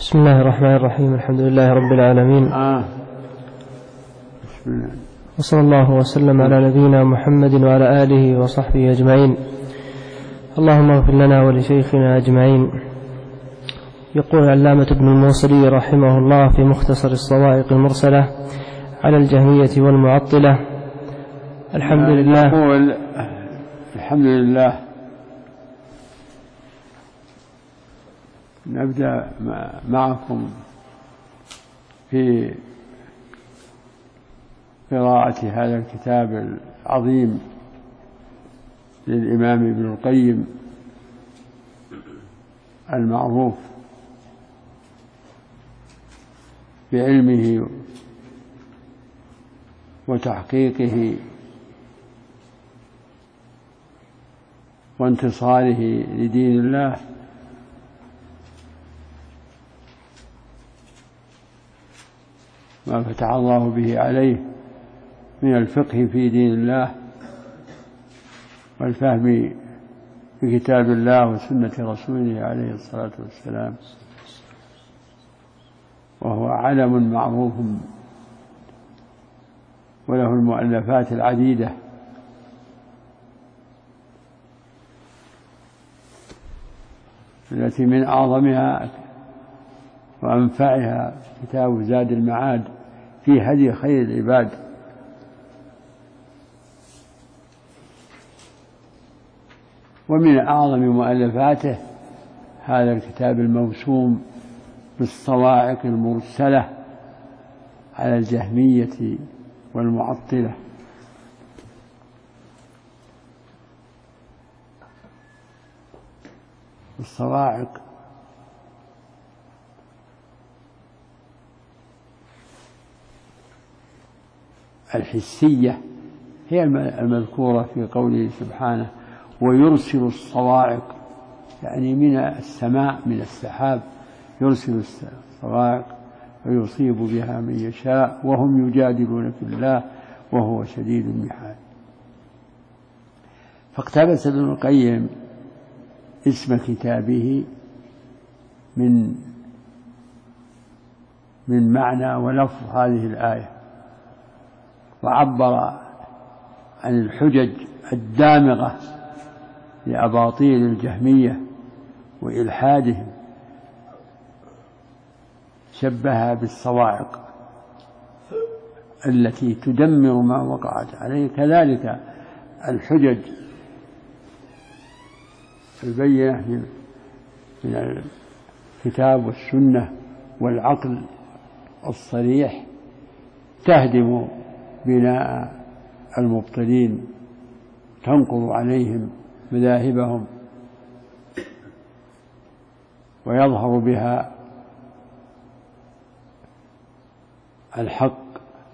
بسم الله الرحمن الرحيم. الحمد لله رب العالمين. بسم الله. وصلى الله وسلم على نبينا محمد وعلى آله وصحبه أجمعين. اللهم اغفر لنا ولشيخنا أجمعين. يقول علامة ابن الموصلي رحمه الله في مختصر الصواعق المرسلة على الجهمية والمعطلة: الحمد لله. يقول الحمد لله. نبدأ معكم في قراءة هذا الكتاب العظيم للإمام ابن القيم المعروف بعلمه وتحقيقه وانتصاره لدين الله، ما فتح الله به عليه من الفقه في دين الله والفهم في كتاب الله وسنة رسوله عليه الصلاة والسلام، وهو علم معروف وله المؤلفات العديدة، التي من أعظمها وأنفعها كتاب زاد المعاد في هدي خير العباد. ومن أعظم مؤلفاته هذا الكتاب الموسوم بالصواعق المرسلة على الجهمية والمعطلة. الصواعق الحسية هي المذكورة في قوله سبحانه: ويرسل الصواعق، يعني من السماء، من السحاب، يرسل الصواعق ويصيب بها من يشاء وهم يجادلون في الله وهو شديد المحال. فاقتبس ابن القيم اسم كتابه من معنى ولفظ هذه الآية، وعبر عن الحجج الدامغة لأباطيل الجهمية وإلحادهم، شبهها بالصواعق التي تدمر ما وقعت عليه. كذلك الحجج البينة من الكتاب والسنة والعقل الصريح تهدم بناء المبطلين، تنقض عليهم مذاهبهم، ويظهر بها الحق.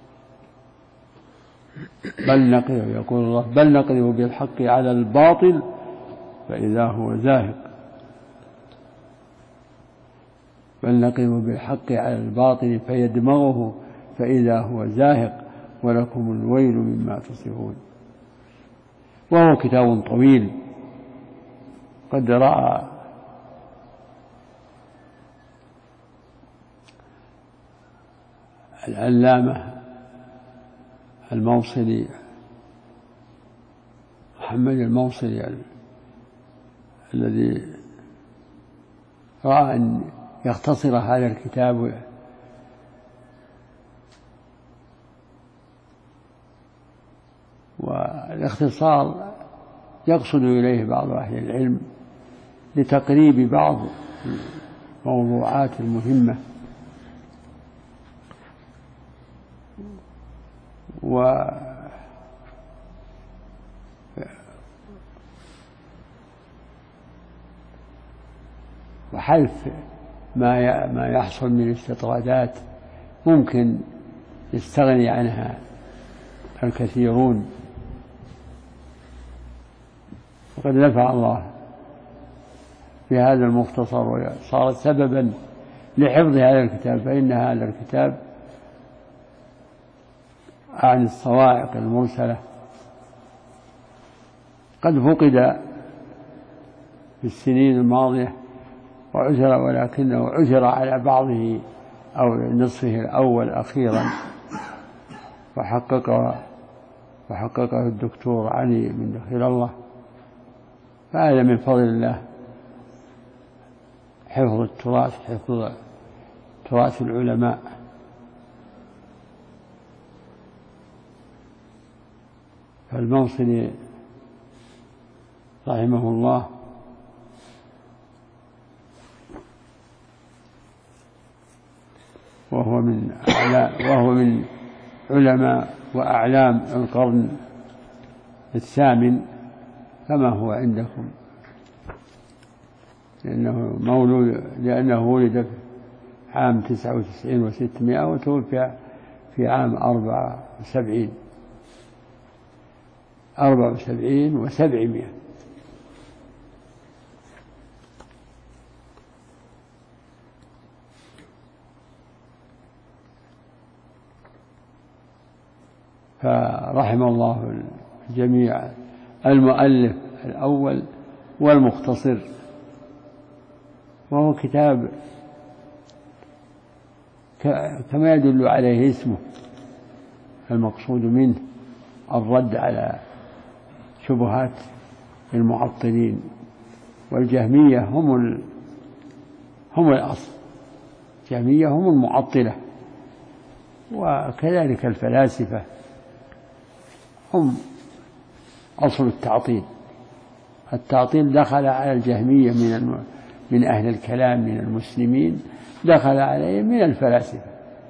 بل نقذف، يقول الله: بل نقذف بالحق على الباطل فإذا هو زاهق. بل نقذف بالحق على الباطل فيدمغه فإذا هو زاهق ولكم الويل مما تصفون. وهو كتاب طويل قد رأى العلامة الموصلي محمد الموصلي الذي رأى أن يختصر هذا الكتاب والاختصار يقصد إليه بعض أهل العلم لتقريب بعض الموضوعات المهمة وحذف ما يحصل من استطرادات ممكن يستغني عنها الكثيرون. وقد نفع الله في هذا المختصر وصار سببا لحفظ هذا الكتاب، فإن هذا الكتاب عن الصواعق المرسلة قد فقد في السنين الماضية، ولكنه عثر على بعضه أو نصفه الأول أخيرا، وحققه الدكتور علي من دخيل الله. فهذا من فضل الله، حفظ التراث، حفظ تراث العلماء. فالموصلي رحمه الله وهو من علماء وأعلام القرن الثامن كما هو عندكم، لأنه ولد في عام 99 و600 وتوفي في عام 74 و700. فرحم الله الجميع، المؤلف الأول والمختصر. وهو كتاب كما يدل عليه اسمه، المقصود منه الرد على شبهات المعطلين، والجهمية هم الأصل، الجهمية هم المعطلة، وكذلك الفلاسفة هم أصل التعطيل. التعطيل دخل على الجهمية من أهل الكلام من المسلمين، دخل عليهم من الفلاسفة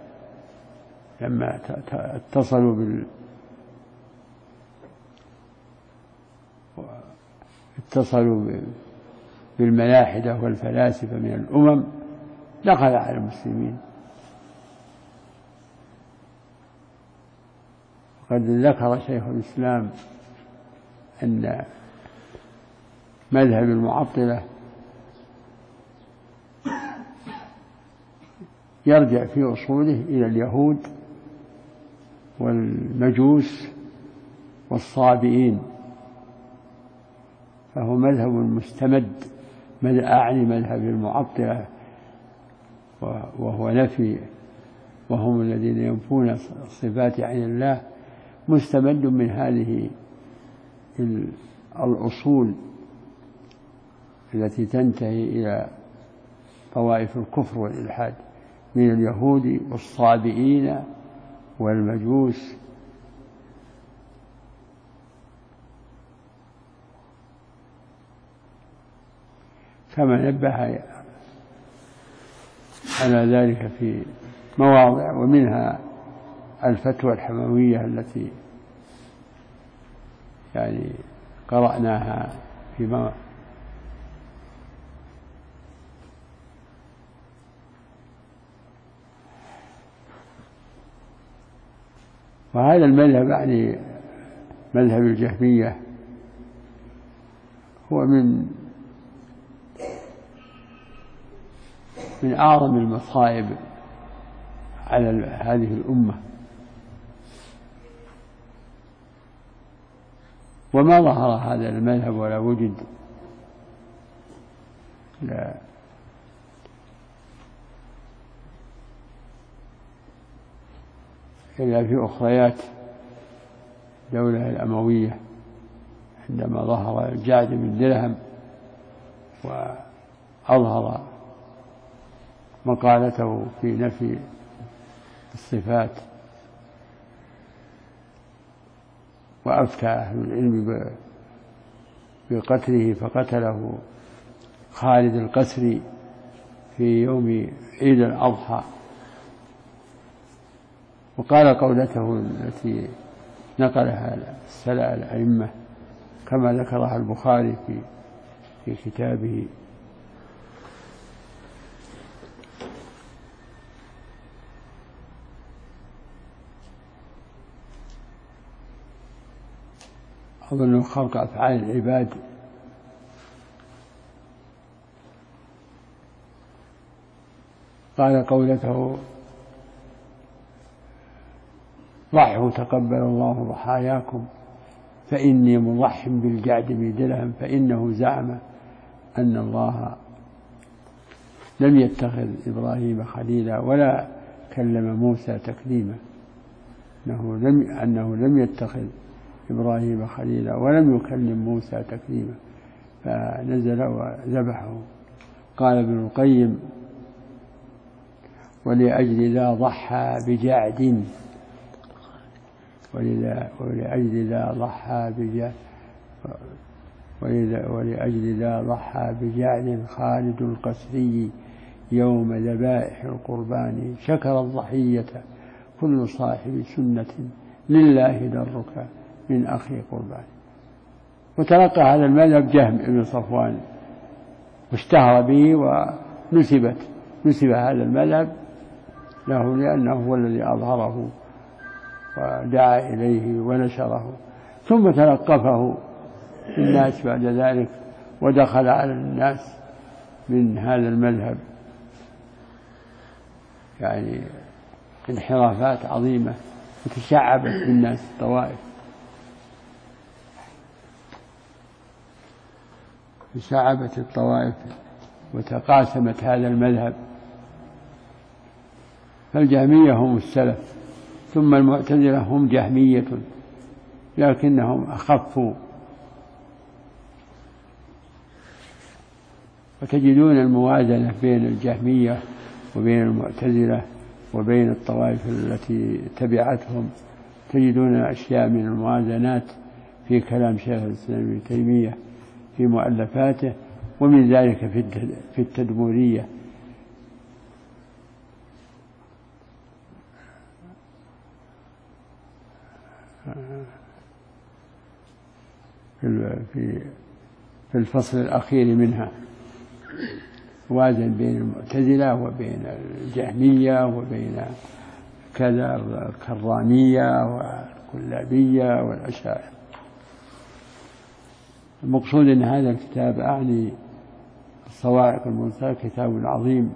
لما اتصلوا بالملاحدة والفلاسفة من الأمم، دخل على المسلمين. قد ذكر شيخ الإسلام أن مذهب المعطلة يرجع في أصوله إلى اليهود والمجوس والصابئين، فهو مذهب مستمد، أعني مذهب المعطلة وهو نفي، وهم الذين ينفون الصفات عن الله، مستمد من هذه الأصول التي تنتهي إلى طوائف الكفر والإلحاد من اليهود والصابئين والمجوس. كما نبه على ذلك في مواضع، ومنها الفتوى الحموية التي يعني قرأناها في وهذا المذهب يعني مذهب الجهمية هو من أعظم المصائب على هذه الأمة، وما ظهر هذا المذهب ولا وجد إلا في أخريات الدولة الأموية، عندما ظهر الجعد بن درهم وأظهر مقالته في نفي الصفات، وأفتى أهل العلم بقتله، فقتله خالد القسري في يوم عيد الأضحى، وقال قولته التي نقلها الأئمة كما ذكرها البخاري في كتابه: أظن خلق أفعال العباد، قال قولته: ضحوا تقبل الله ضحاياكم فإني مضح بالجعد بن درهم فإنه زعم أن الله لم يتخذ إبراهيم خليلا ولا كلم موسى تكليما، أنه لم يتخذ إبراهيم خليلا ولم يكلم موسى تكليما، فنزل وذبحه. قال ابن القيم: ولأجل ذا ضحى بجعد، ولأجل ذا ضحى بجعد خالد القسري يوم ذبائح القربان، شكر الضحية كل صاحب سنة لله درك من أخي قربان. وتلقى هذا المذهب جهم بن صفوان واشتهر به، ونسب هذا المذهب له لأنه هو الذي أظهره ودعا إليه ونشره، ثم تلقفه الناس بعد ذلك، ودخل على الناس من هذا المذهب يعني انحرافات عظيمة، وتشعبت بالناس الطوائف، تشعبت الطوائف وتقاسمت هذا المذهب. فالجهمية هم السلف، ثم المعتزلة هم جهمية لكنهم أخفوا، وتجدون الموازنة بين الجهمية وبين المعتزلة وبين الطوائف التي تبعتهم، تجدون أشياء من الموازنات في كلام شيخ الإسلام ابن تيمية في مؤلفاته، ومن ذلك في التدمورية. في الفصل الأخير منها وازن بين المعتزلة وبين الجهمية وبين كذا الكرامية والكلابية والأشاعرة. المقصود أن هذا الكتاب أعني الصواعق المرسلة كتاب عظيم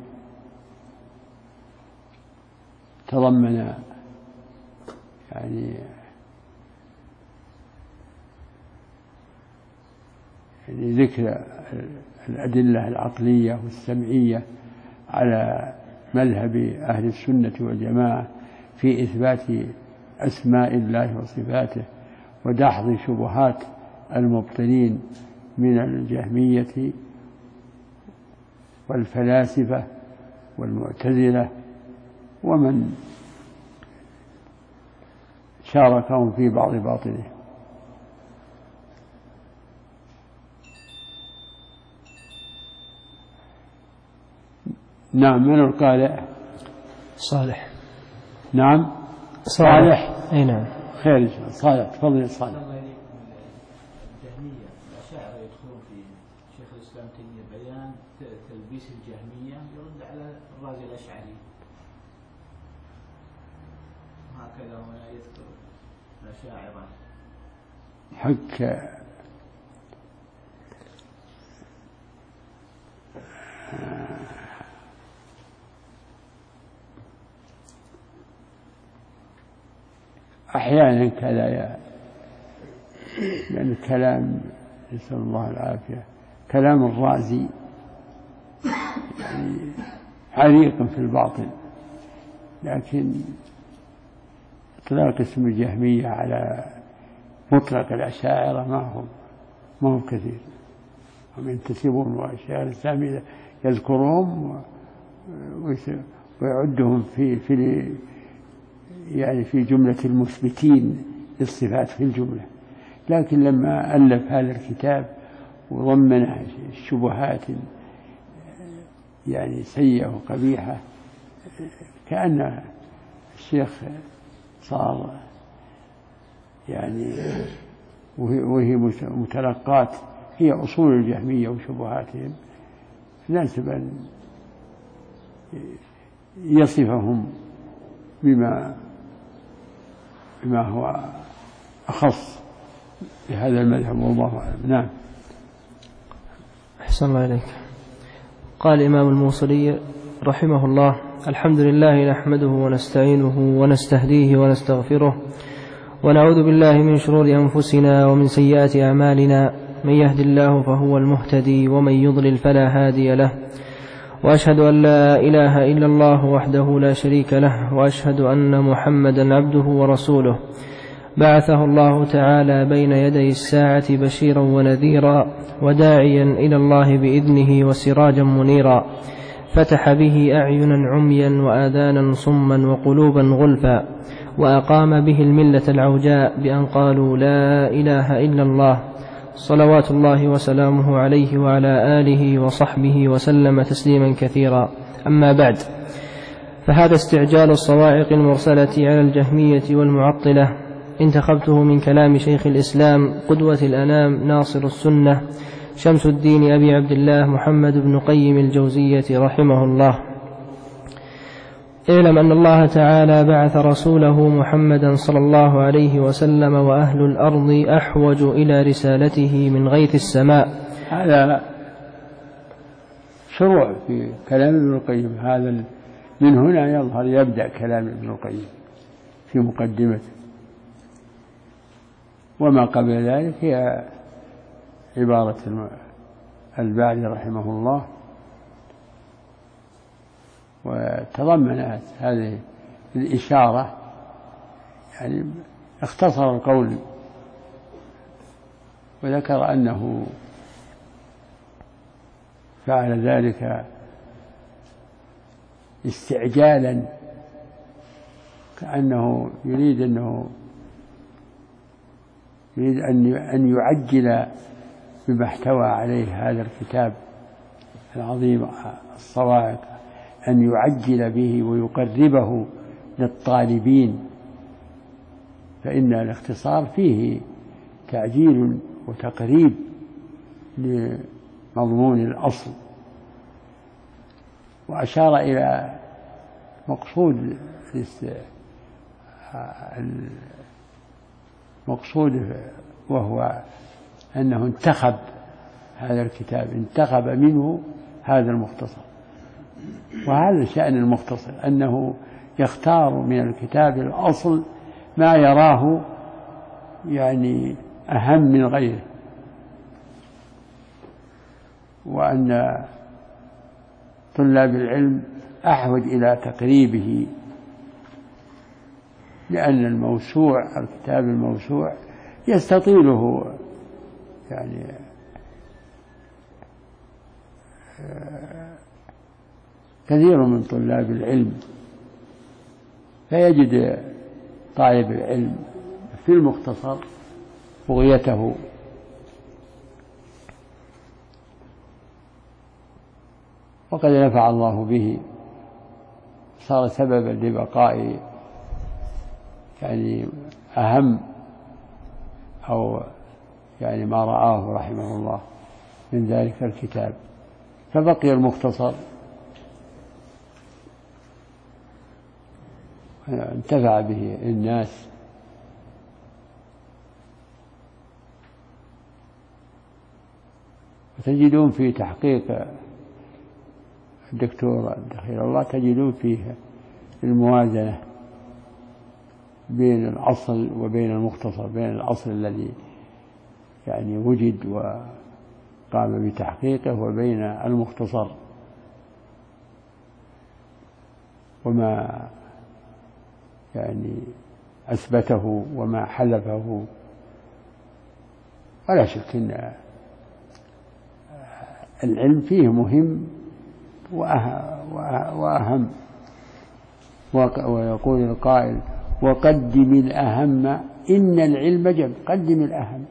تضمن يعني ذكر الأدلة العقلية والسمعية على مذهب أهل السنة والجماعة في إثبات أسماء الله وصفاته، ودحض شبهات المبطلين من الجهمية والفلاسفة والمعتزلة ومن شاركهم في بعض باطله. نعم. من القارئ؟ صالح. نعم صالح. أي نعم. خير صالح. تفضل صالح. الجهمية الأشاعرة يدخلون في شيخ الإسلام تيمية بيان تلبيس الجهمية، يرد على الرازي الأشعري، هكذا هنا يذكر الأشاعرة حق أحيانا كذا، يعني كلام نسأل الله العافية، كلام الرازي يعني عريق في الباطل، لكن إطلاق اسم الجهمية على مطلق الأشاعرة ما هم كثير، هم ينتسبون وأشياء الإسلامية يذكرهم ويعدهم في جملة المثبتين للصفات في الجملة. لكن لما ألف هذا الكتاب وضمن الشبهات يعني سيئة وقبيحة، كأن الشيخ صار يعني وهي متلقات هي أصول الجهمية وشبهاتهم، يناسب أن يصفهم بما هو أخص بهذا المذهب، والله أعلم. نعم. أحسن الله إليك. قال الإمام الموصلي رحمه الله: الحمد لله نحمده ونستعينه ونستهديه ونستغفره، ونعوذ بالله من شرور أنفسنا ومن سيئات أعمالنا، من يهد الله فهو المهتدي ومن يضلل فلا هادي له، وأشهد أن لا إله إلا الله وحده لا شريك له، وأشهد أن محمدا عبده ورسوله، بعثه الله تعالى بين يدي الساعة بشيرا ونذيرا وداعيا إلى الله بإذنه وسراجا منيرا، فتح به أعينا عميا وآذانا صما وقلوبا غلفا، وأقام به الملة العوجاء بأن قالوا لا إله إلا الله، صلوات الله وسلامه عليه وعلى آله وصحبه وسلم تسليما كثيرا. أما بعد، فهذا استعجال الصواعق المرسلة على الجهمية والمعطلة انتخبته من كلام شيخ الإسلام قدوة الأنام ناصر السنة شمس الدين أبي عبد الله محمد بن قيم الجوزية رحمه الله. اعلم أن الله تعالى بعث رسوله محمدا صلى الله عليه وسلم وأهل الأرض أحوج إلى رسالته من غيث السماء. هذا شروع في كلام ابن القيم، هذا من هنا يظهر يبدأ كلام ابن القيم في مقدمته، وما قبل ذلك هي عبارة البعدي رحمه الله، وتضمنت هذه الإشارة، يعني اختصر القول وذكر أنه فعل ذلك استعجالا، كأنه يريد أن يعجل بما احتوى عليه هذا الكتاب العظيم الصواعق، أن يعجل به ويقربه للطالبين، فإن الاختصار فيه تعجيل وتقريب لمضمون الأصل. وأشار إلى مقصود وهو أنه انتخب هذا الكتاب، انتخب منه هذا المختصر. وهذا شأن المختصر، أنه يختار من الكتاب الأصل ما يراه يعني أهم من غيره، وأن طلاب العلم أحوج إلى تقريبه، لأن الكتاب الموسوع يستطيله يعني كثير من طلاب العلم، فيجد طالب العلم في المختصر بغيته. وقد نفع الله به، صار سببا لبقاء يعني أهم أو يعني ما رآه رحمه الله من ذلك الكتاب، فبقي المختصر انتفع به الناس. وتجدون في تحقيق الدكتور دخيل الله تجدون فيه الموازنة بين الأصل وبين المختصر، بين الأصل الذي يعني وجد وقام بتحقيقه وبين المختصر، وما يعني أثبته وما حلفه. ولا شك أن العلم فيه مهم وأهم. ويقول القائل: وقدم الأهم إن العلم جم. قدم الأهم.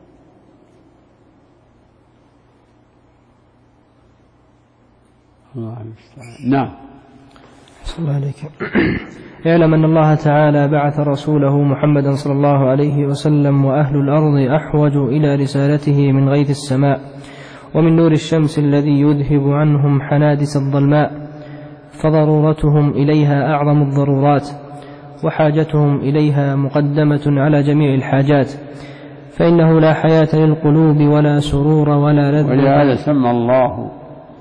الله المستعان. نعم. صلى الله عليك. اعلم أن الله تعالى بعث رسوله محمدا صلى الله عليه وسلم وأهل الأرض أحوج إلى رسالته من غيث السماء ومن نور الشمس الذي يذهب عنهم حنادس الظلماء، فضرورتهم إليها أعظم الضرورات، وحاجتهم إليها مقدمة على جميع الحاجات، فإنه لا حياة للقلوب ولا سرور ولا لذة. ولهذا سمى الله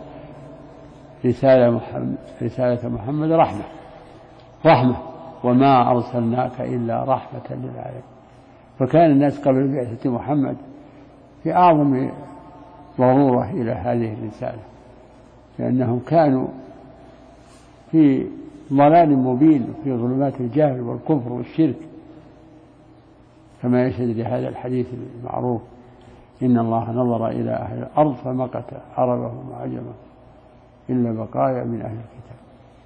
رسالة محمد رحمة، وما أرسلناك إلا رحمة للعالمين. فكان الناس قبل بعثة محمد في أعظم ضرورة إلى هذه الرسالة، لأنهم كانوا في ضلال مبين في ظلمات الجهل والكفر والشرك، كما يشهد لهذا الحديث المعروف: إن الله نظر إلى أهل الأرض فمقت عربهم وعجمهم إلا بقايا من أهل الكتاب،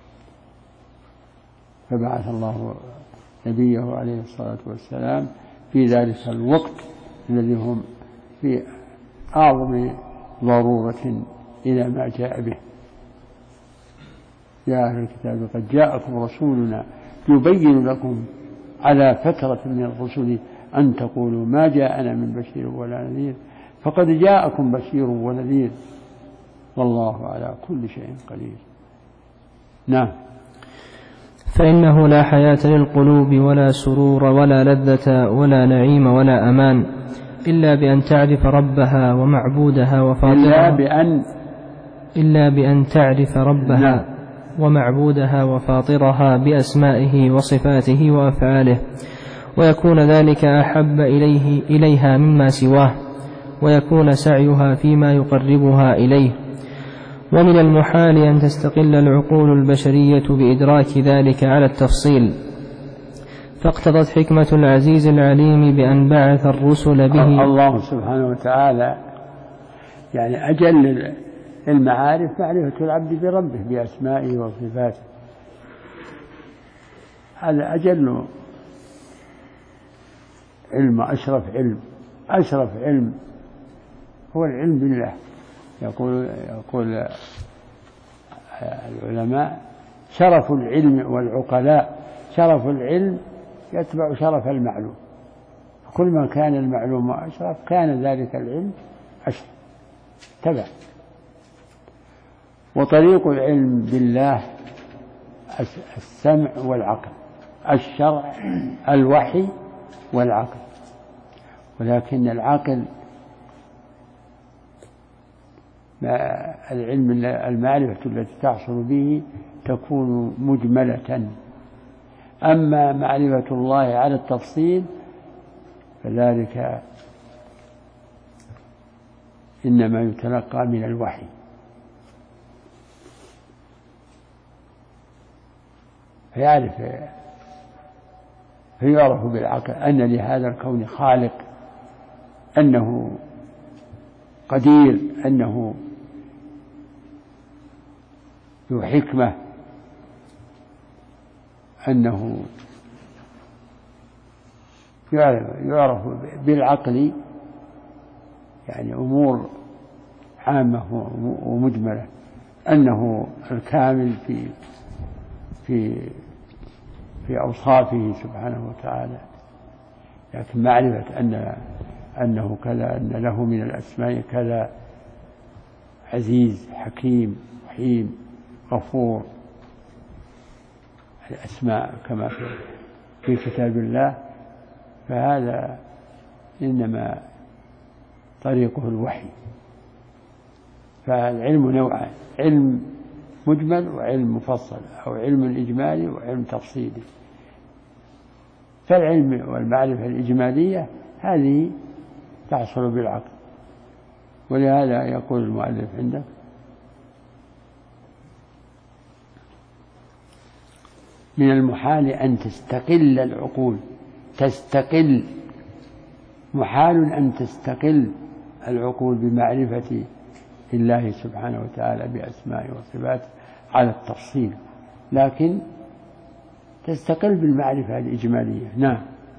فبعث الله نبيه عليه الصلاة والسلام في ذلك الوقت الذي هم في أعظم ضرورة إلى ما جاء به. يا أهل الكتاب قد جاءكم رسولنا يبين لكم على فترة من الرسل أن تقولوا ما جاءنا من بشير ولا نذير، فقد جاءكم بشير ونذير والله على كل شيء قدير. نعم. فإنه لا حياة للقلوب ولا سرور ولا لذة ولا نعيم ولا أمان إلا بأن تعرف ربها ومعبودها وفاطرها، إلا بأن تعرف ربها ومعبودها وفاطرها بأسمائه وصفاته وأفعاله، ويكون ذلك أحب إليها مما سواه، ويكون سعيها فيما يقربها إليه. ومن المحال أن تستقل العقول البشرية بإدراك ذلك على التفصيل، فاقتضت حكمة العزيز العليم بأن بعث الرسل به. الله سبحانه وتعالى يعني أجل المعارف معرفة العبد بربه بأسمائه وصفاته، هذا أجل علم، أشرف علم هو العلم بالله. يقول العلماء: شرف العلم والعقلاء، شرف العلم يتبع شرف المعلوم، كل ما كان المعلوم أشرف كان ذلك العلم أشرف تبع. وطريق العلم بالله السمع والعقل، الشرع الوحي والعقل، ولكن العقل العلم المعرفة التي تحصل به تكون مجملة، أما معرفة الله على التفصيل فذلك إنما يتلقى من الوحي. فيعرف بالعقل أن لهذا الكون خالق، أنه قدير، أنه ذو حكمة، أنه يعرف بالعقل يعني أمور عامة ومجملة، أنه الكامل في أوصافه سبحانه وتعالى. لكن معرفة أنه كذا، أن له من الأسماء كذا: عزيز، حكيم، رحيم، غفور، الأسماء كما في كتاب الله، فهذا إنما طريقه الوحي. فالعلم نوعان: علم مجمل وعلم مفصل، أو علم إجمالي وعلم تفصيلي. فالعلم والمعرفة الإجمالية هذه تحصل بالعقل، ولهذا يقول المؤلف عندك: من المحال أن تستقل العقول، تستقل، محال أن تستقل العقول بمعرفة الله سبحانه وتعالى بأسمائه وصفاته على التفصيل، لكن تستقل بالمعرفة الإجمالية. نعم.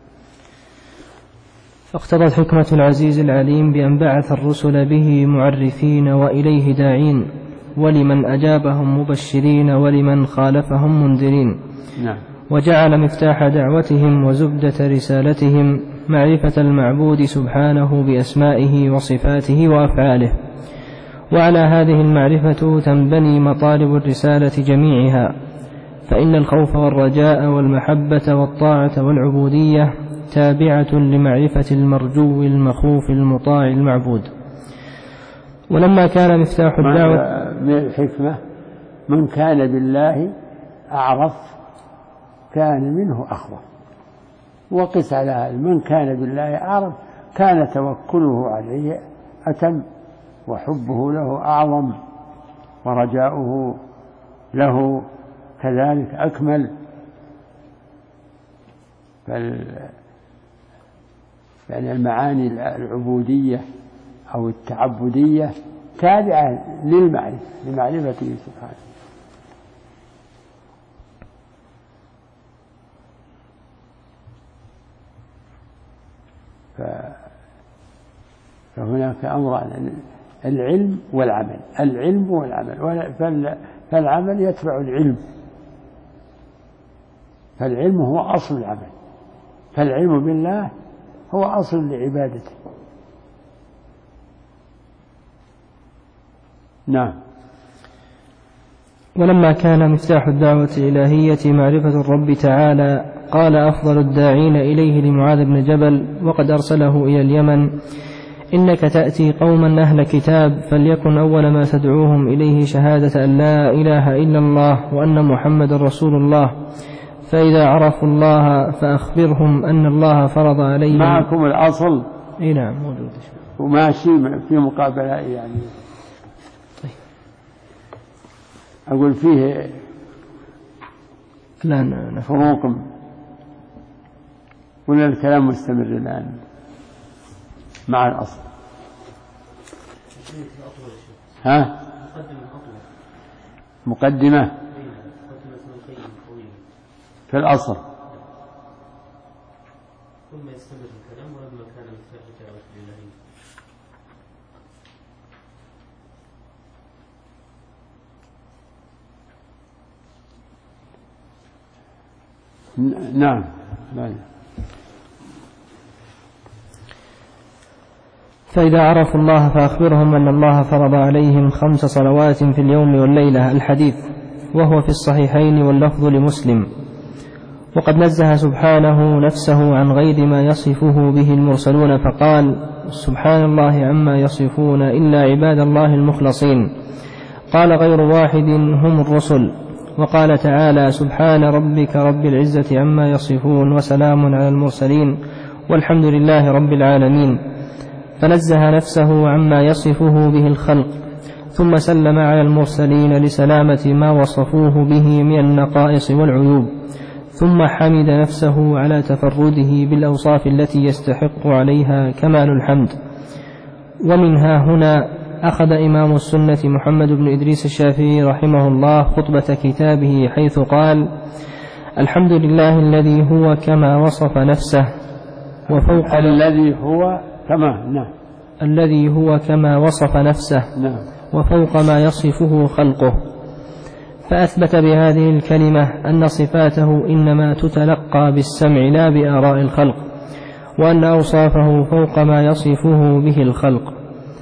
فاقتضت حكمة العزيز العليم بأن بعث الرسل به معرفين وإليه داعين، ولمن أجابهم مبشرين ولمن خالفهم منذرين. نعم. وجعل مفتاح دعوتهم وزبدة رسالتهم معرفة المعبود سبحانه بأسمائه وصفاته وأفعاله، وعلى هذه المعرفة تنبني مطالب الرسالة جميعها، فإن الخوف والرجاء والمحبة والطاعة والعبودية تابعة لمعرفة المرجو المخوف المطاع المعبود. ولما كان مفتاح الدعوة من الحكمة: من كان بالله أعرف كان منه أخوف. وقس على هذا: من كان بالله أعرف كان توكله عليه أتم، وحبه له أعظم، ورجاؤه له كذلك أكمل. يعني المعاني العبودية أو التعبدية تابعة لمعرفته سبحانه. فهناك أمران: العلم والعمل. العلم والعمل، فالعمل يتبع العلم، فالعلم هو أصل العمل، فالعلم بالله هو أصل لعبادته. نعم. ولما كان مفتاح الدعوة الإلهية معرفة الرب تعالى، قال أفضل الداعين إليه لمعاذ بن جبل وقد أرسله إلى اليمن: إنك تأتي قوما أهل كتاب، فليكن أول ما تدعوهم إليه شهادة أن لا إله إلا الله وأن محمد رسول الله، فإذا عرفوا الله فأخبرهم أن الله فرض عليهم. معكم الأصل؟ نعم موجود وماشي في مقابلة يعني. طيب. أقول فيه لا فروق ولا الكلام مستمر الآن مع الأصل؟ ها؟ مقدمة في الأصل. ثم يستمر الكلام ولما كان مفتاح الدعوة الإلهية. نعم. فإذا عرفوا الله فأخبرهم أن الله فرض عليهم 5 صلوات في اليوم والليلة. الحديث وهو في الصحيحين واللفظ لمسلم. وقد نزه سبحانه نفسه عن غير ما يصفه به المرسلون، فقال: سبحان الله عما يصفون إلا عباد الله المخلصين. قال غير واحد هم الرسل. وقال تعالى: سبحان ربك رب العزة عما يصفون وسلام على المرسلين والحمد لله رب العالمين. فنزه نفسه عما يصفه به الخلق، ثم سلم على المرسلين لسلامة ما وصفوه به من النقائص والعيوب، ثم حمد نفسه على تفرده بالأوصاف التي يستحق عليها كمال الحمد. ومنها هنا أخذ إمام السنة محمد بن إدريس الشافعي رحمه الله خطبة كتابه، حيث قال: الحمد لله الذي هو كما وصف نفسه وفوق الذي هو كما نعم الذي هو كما وصف نفسه نعم وفوق ما يصفه خلقه. فأثبت بهذه الكلمة أن صفاته إنما تتلقى بالسمع لا بآراء الخلق، وأن أوصافه فوق ما يصفه به الخلق.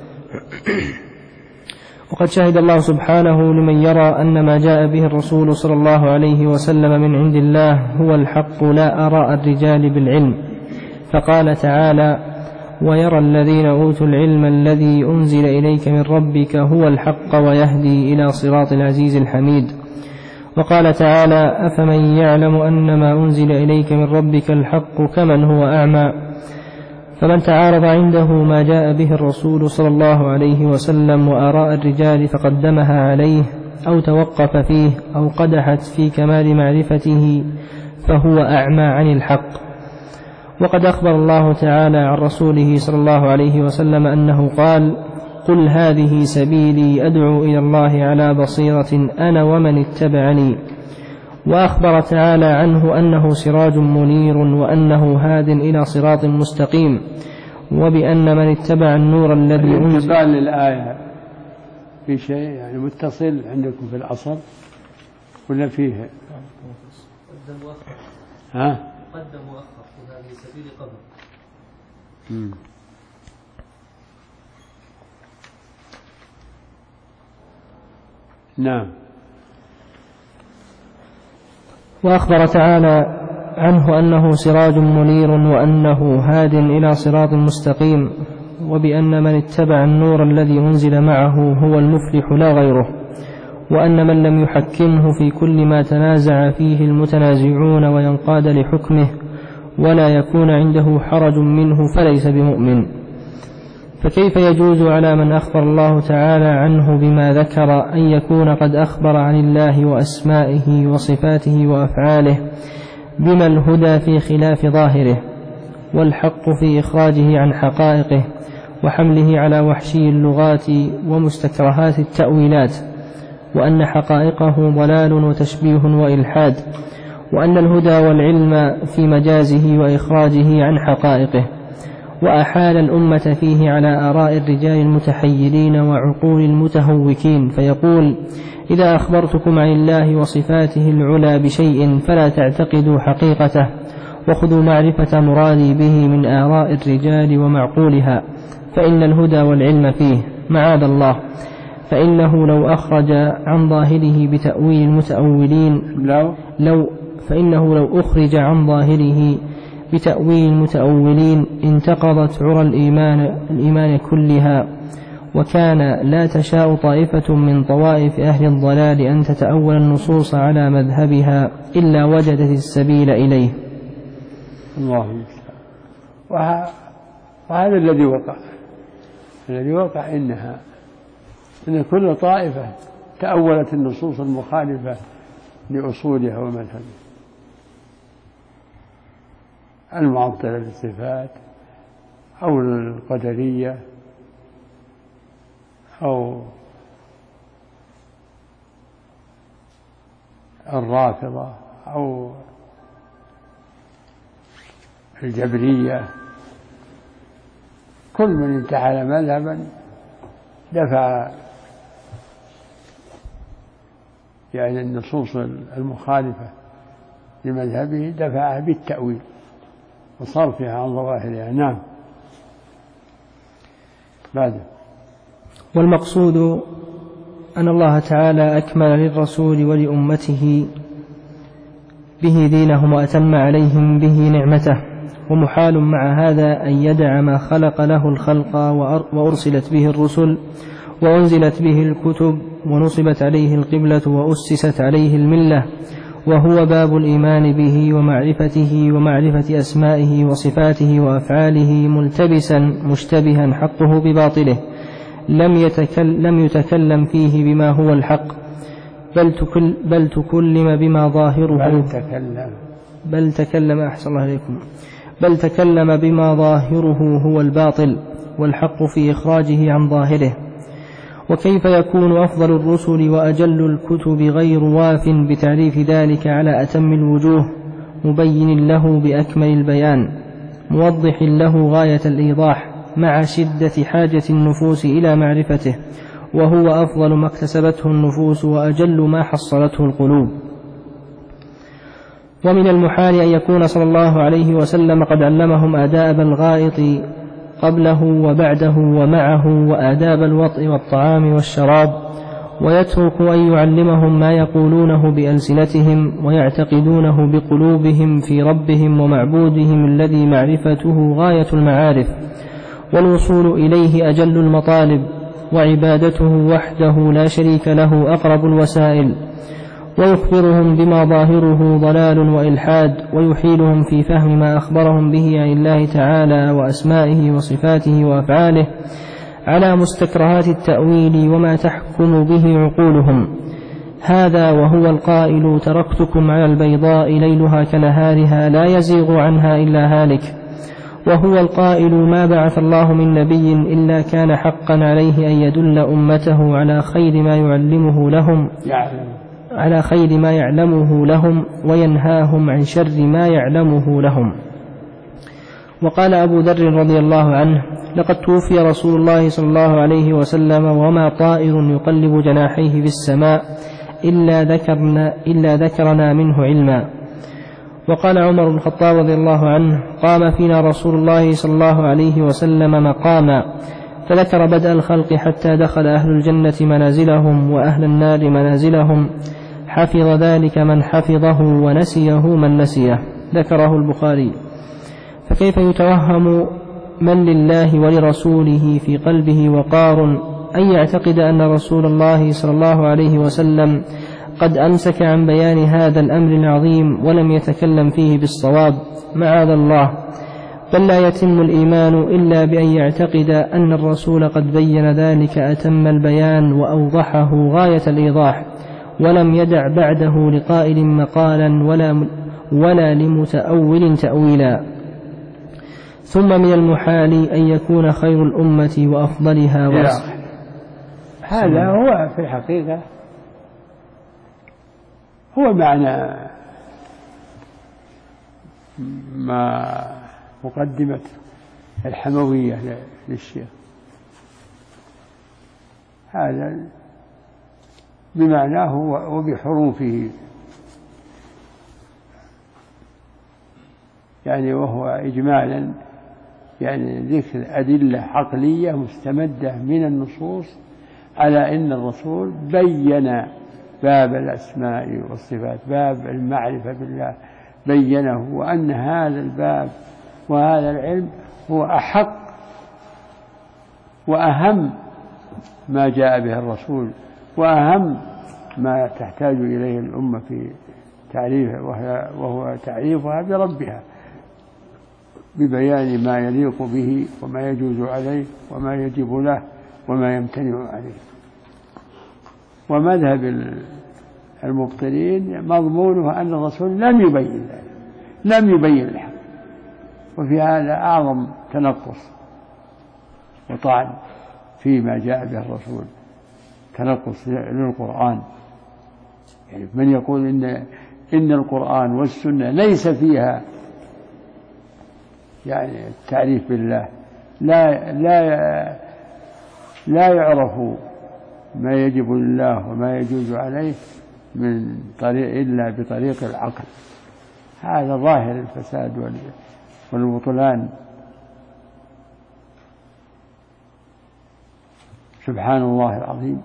وقد شهد الله سبحانه لمن يرى أن ما جاء به الرسول صلى الله عليه وسلم من عند الله هو الحق لا آراء الرجال بالعلم، فقال تعالى: ويرى الذين أوتوا العلم الذي أنزل إليك من ربك هو الحق ويهدي إلى صراط العزيز الحميد. وقال تعالى: أفمن يعلم أن ما أنزل إليك من ربك الحق كمن هو أعمى. فمن تعارض عنده ما جاء به الرسول صلى الله عليه وسلم وآراء الرجال فقدمها عليه أو توقف فيه أو قدحت في كمال معرفته فهو أعمى عن الحق. وقد أخبر الله تعالى عن رسوله صلى الله عليه وسلم أنه قال: قل هذه سبيلي أدعو إلى الله على بصيرة أنا ومن اتبعني. وأخبر تعالى عنه أنه سراج منير وأنه هاد إلى صراط مستقيم، وبأن من اتبع النور الذي أنزل. قال للآية في شيء يعني متصل عندكم في الأصل ولا فيه؟ قدم وأخر. ها؟ قدم وأخر في هذه سبيل قبل. نعم. وأخبر تعالى عنه أنه سراج منير وأنه هاد إلى صراط مستقيم، وبأن من اتبع النور الذي أنزل معه هو المفلح لا غيره، وأن من لم يحكمه في كل ما تنازع فيه المتنازعون وينقاد لحكمه ولا يكون عنده حرج منه فليس بمؤمن. فكيف يجوز على من أخبر الله تعالى عنه بما ذكر أن يكون قد أخبر عن الله وأسمائه وصفاته وأفعاله بما الهدى في خلاف ظاهره، والحق في إخراجه عن حقائقه وحمله على وحشي اللغات ومستكرهات التأويلات، وأن حقائقه ضلال وتشبيه وإلحاد، وأن الهدى والعلم في مجازه وإخراجه عن حقائقه، وأحال الأمة فيه على آراء الرجال المتحيلين وعقول المتهوكين، فيقول: إذا أخبرتكم عن الله وصفاته العلى بشيء فلا تعتقدوا حقيقته، وخذوا معرفة مرادي به من آراء الرجال ومعقولها، فإن الهدى والعلم فيه، معاذ الله، فإنه لو أخرج عن ظاهره بتأويل المتأولين فإنه لو أخرج عن ظاهره بتأويل المتأولين انتقضت عرى الإيمان كلها، وكان لا تشاء طائفة من طوائف أهل الضلال أن تتأول النصوص على مذهبها إلا وجدت السبيل إليه. الله المستعان. وهذا الذي وقع إن كل طائفة تأولت النصوص المخالفة لأصولها ومذهبها، المعطلة للصفات أو القدرية أو الرافضة أو الجبرية، كل من انتحل مذهبا دفع النصوص المخالفة لمذهبه دفعها بالتأويل وصرفها عن ظواهرها. نعم. بعد. والمقصود أن الله تعالى أكمل للرسول ولأمته به دينهم وأتم عليهم به نعمته، ومحال مع هذا أن يدع ما خلق له الخلق وأرسلت به الرسل وأنزلت به الكتب ونصبت عليه القبلة وأسست عليه الملة، وهو باب الإيمان به ومعرفته ومعرفة أسمائه وصفاته وأفعاله ملتبسا مشتبها حقه بباطله، لم يتكلم فيه بما هو الحق، بل تكلم بما ظاهره بل تكلم بما ظاهره هو الباطل، والحق في إخراجه عن ظاهره. وكيف يكون أفضل الرسل وأجل الكتب غير واف بتعريف ذلك على أتم الوجوه، مبين له بأكمل البيان، موضح له غاية الإيضاح، مع شدة حاجة النفوس إلى معرفته، وهو أفضل ما اكتسبته النفوس وأجل ما حصلته القلوب. ومن المحال أن يكون صلى الله عليه وسلم قد علمهم آداب الغائط قبله وبعده ومعه، وآداب الوطء والطعام والشراب، ويترك أن يعلمهم ما يقولونه بألسنتهم ويعتقدونه بقلوبهم في ربهم ومعبودهم الذي معرفته غاية المعارف، والوصول إليه أجل المطالب، وعبادته وحده لا شريك له أقرب الوسائل، ويخبرهم بما ظاهره ضلال وإلحاد، ويحيلهم في فهم ما أخبرهم به عن الله تعالى وأسمائه وصفاته وأفعاله على مستكرهات التأويل وما تحكم به عقولهم. هذا وهو القائل: تركتكم على البيضاء ليلها كنهارها لا يزيغ عنها إلا هالك. وهو القائل: ما بعث الله من نبي إلا كان حقا عليه أن يدل أمته على خير ما يعلمه لهم وينهاهم عن شر ما يعلمه لهم. وقال أبو ذر رضي الله عنه: لقد توفي رسول الله صلى الله عليه وسلم وما طائر يقلب جناحيه في السماء إلا ذكرنا منه علما. وقال عمر بن الخطاب رضي الله عنه: قام فينا رسول الله صلى الله عليه وسلم مقاما، فذكر بدء الخلق حتى دخل أهل الجنة منازلهم وأهل النار منازلهم، حفظ ذلك من حفظه ونسيه من نسيه. ذكره البخاري. فكيف يتوهم من لله ولرسوله في قلبه وقار أن يعتقد أن رسول الله صلى الله عليه وسلم قد أمسك عن بيان هذا الأمر العظيم ولم يتكلم فيه بالصواب، معاذ الله، بل لا يتم الإيمان إلا بأن يعتقد أن الرسول قد بين ذلك أتم البيان وأوضحه غاية الإيضاح، ولم يدع بعده لقائل مقالا ولا لمتأول تأويلا. ثم من المحال أن يكون خير الأمة وأفضلها هذا هو في الحقيقة هو معنى ما مقدمة الحموية للشيخ، هذا بمعناه وبحروفه، يعني وهو إجمالا يعني ذكر أدلة عقلية مستمدة من النصوص على أن الرسول بين باب الأسماء والصفات، باب المعرفة بالله بينه، وأن هذا الباب وهذا العلم هو أحق وأهم ما جاء به الرسول، وأهم ما تحتاج إليه الأمة في تعريفه، وهو تعريفها بربها ببيان ما يليق به وما يجوز عليه وما يجب له وما يمتنع عليه. ومذهب المبطلين مضمونه أن الرسول لم يبين ذلك، لم يبين الحق، وفي هذا أعظم تنقص وطعن فيما جاء به الرسول، تنقص للقرآن. يعني من يقول إن القرآن والسنة ليس فيها يعني التعريف بالله، لا يعرف ما يجب لله وما يجوز عليه من طريق إلا بطريق العقل، هذا ظاهر الفساد والبطلان. سبحان الله العظيم،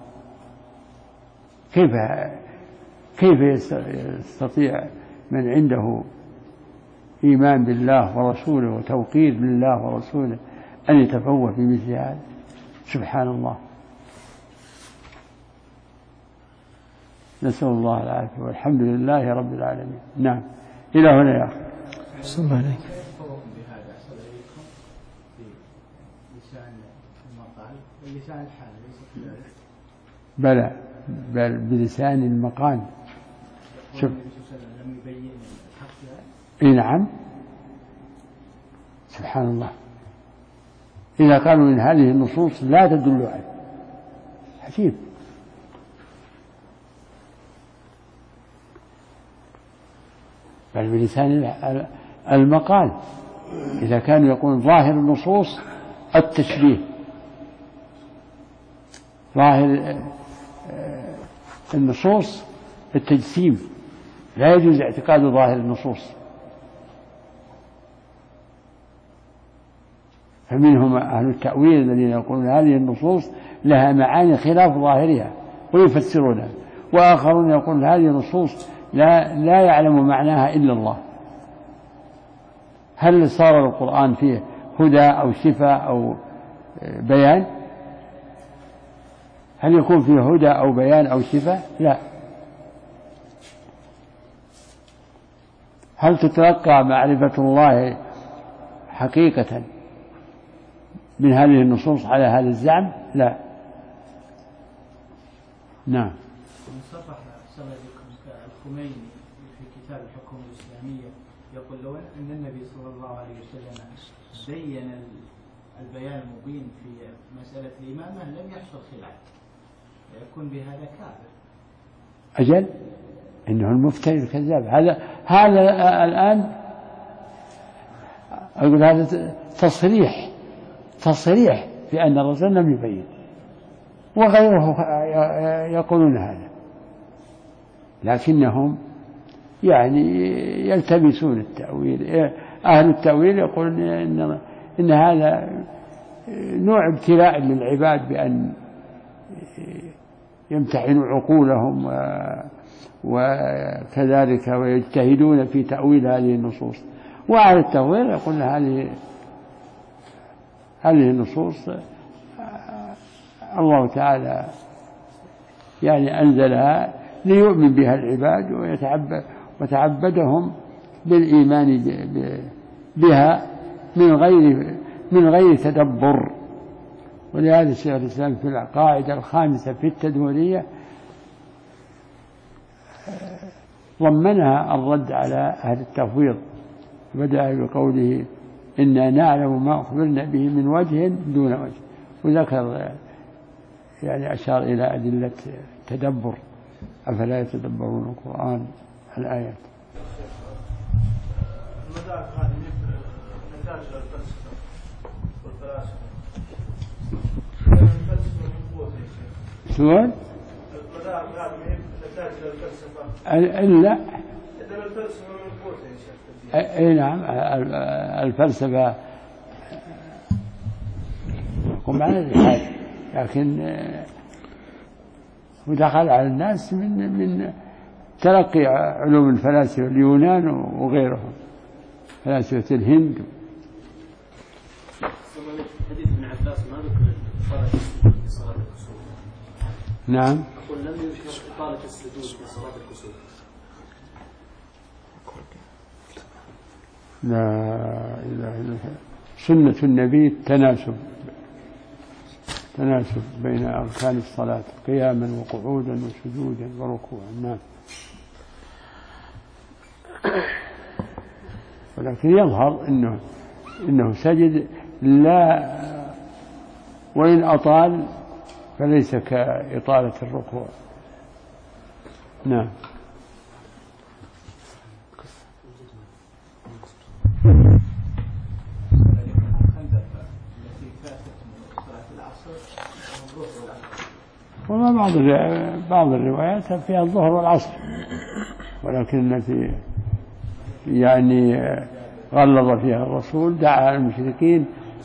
كيف يستطيع من عنده إيمان بالله ورسوله وتوقير لله ورسوله أن يتفوه في مثل هذا؟ سبحان الله، نسأل الله العافية، والحمد لله رب العالمين. نعم، إلى هنا يا أخي. أحسن الله عليك. بهذا أحسن إليكم بلسان المقال بلسان الحال ليس كذلك؟ بلى، بل بلسان المقال. شوف، لم يبين الحق. نعم، سبحان الله، إذا كانوا من هذه النصوص لا تدل عليه، عجيب. بل بلسان المقال، إذا كانوا يقولون ظاهر النصوص التشبيه، ظاهر النصوص التجسيم، لا يجوز اعتقاد ظاهر النصوص. فمنهم أهل التأويل الذين يقولون هذه النصوص لها معاني خلاف ظاهرها ويفسرونها، وآخرون يقولون هذه النصوص لا يعلم معناها إلا الله. هل صار القرآن فيه هدى أو شفاء أو بيان؟ هل يكون فيه هدى أو بيان أو شفاء؟ لا. هل تتلقى معرفة الله حقيقة من هذه النصوص على هذا الزعم؟ لا. نعم. صرح الخميني في كتاب الحكومة الإسلامية يقول لو أن النبي صلى الله عليه وسلم بين البيان المبين في مسألة الإمامة لم يحصل خلاف، يكون بهذا كافر. أجل، إنه المفتري الكذاب. هذا الآن أقول هذا تصريح في أن الرسول لم يبين، وغيره يقولون هذا، لكنهم يعني يلتمسون التأويل. أهل التأويل يقولون إن هذا نوع ابتلاء للعباد بأن يمتحنوا عقولهم وكذلك ويجتهدون في تأويل هذه النصوص. وأهل التأويل يقولون هذه النصوص الله تعالى يعني أنزلها ليؤمن بها العباد وتعبدهم بالإيمان بها من غير تدبر. ولهذا الشيخ الإسلام في القاعدة الخامسة في التدمرية ضمنها الرد على أهل التفويض، بدأ بقوله إنا نعلم ما أخبرنا به من وجه دون وجه، وذكر يعني أشار إلى أدلة تدبر، أفلا يتدبرون القرآن الآيات. المدارك هذه نتاج الفلسفة والفلاسفة. الفلسفة من قوة يا شيخ. سؤال؟ المدارك هذه نتاج الفلسفة. إلا الفلسفة من قوة يا شيخ. أي نعم، الفلسفة يقوم على الحال، لكن ودخل على الناس من تلقي علوم الفلاسفة اليونان وغيرهم، فلاسفة الهند. حديث ابن عباس ما ذكر إطالة السجود في صلاة الكسوف. نعم. أقول لم يذكر إطالة السجود في صلاة الكسوف. لا إله إلا الله. سنة النبي التناسب بين أركان الصلاة قياما وقعودا وسجودا وركوعا. نعم. ولكن يظهر إنه سجد، لا وإن أطال فليس كإطالة الركوع. نعم. وما بعض الروايات فيها الظهر والعصر، ولكن التي يعني غلظ فيها الرسول دعا المشركين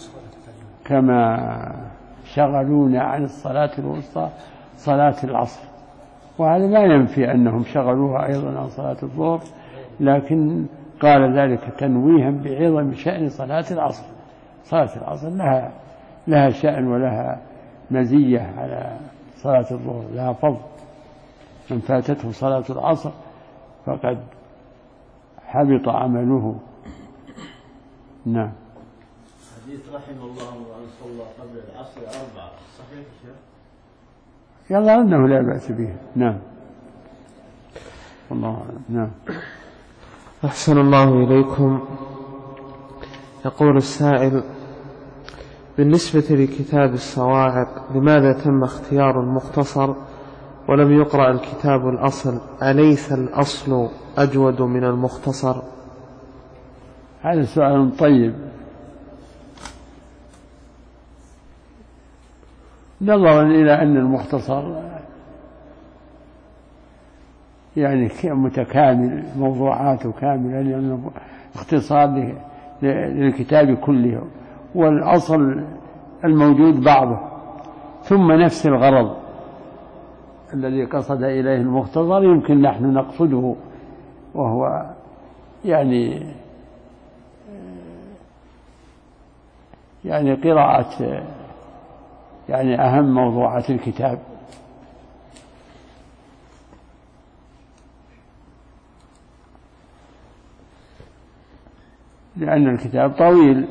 كما شغلونا عن الصلاة الوسطى صلاة العصر، وهذا لا ينفي أنهم شغلوها أيضا عن صلاة الظهر، لكن قال ذلك تنويها بعظم شأن صلاة العصر. صلاة العصر لها شأن ولها مزية على صلاة الظهر، لها فضل. من فاتته صلاة العصر فقد حبط عمله. نعم. حديث رحم الله من صلى قبل العصر 4 صحيح يا شيخ؟ يظهر أنه لا بأس به. نعم. والله أعلم. نعم. أحسن الله إليكم. يقول السائل: بالنسبة لكتاب الصواعق لماذا تم اختيار المختصر ولم يقرأ الكتاب الأصل؟ أليس الأصل أجود من المختصر؟ هذا سؤال طيب. نظرا إلى أن المختصر يعني متكامل، موضوعاته كاملة، لأنه اختصار للكتاب كله، والأصل الموجود بعضه، ثم نفس الغرض الذي قصد إليه المختصر يمكن نحن نقصده، وهو يعني قراءة يعني أهم موضوعات الكتاب. لأن الكتاب طويل،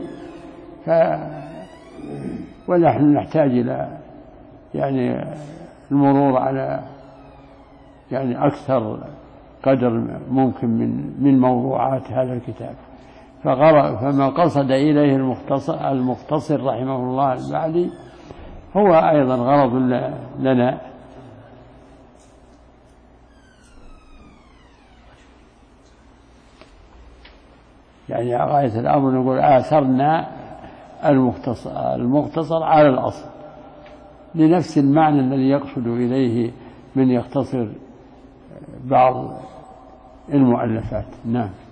ونحن نحتاج إلى يعني المرور على يعني أكثر قدر ممكن من موضوعات هذا الكتاب. فما قصد إليه المختصر رحمه الله البعلي هو أيضا غرض لنا. يعني غاية الأمر نقول آثرنا المختصر على الأصل، لنفس المعنى الذي يقصد إليه من يختصر بعض المؤلفات. نعم.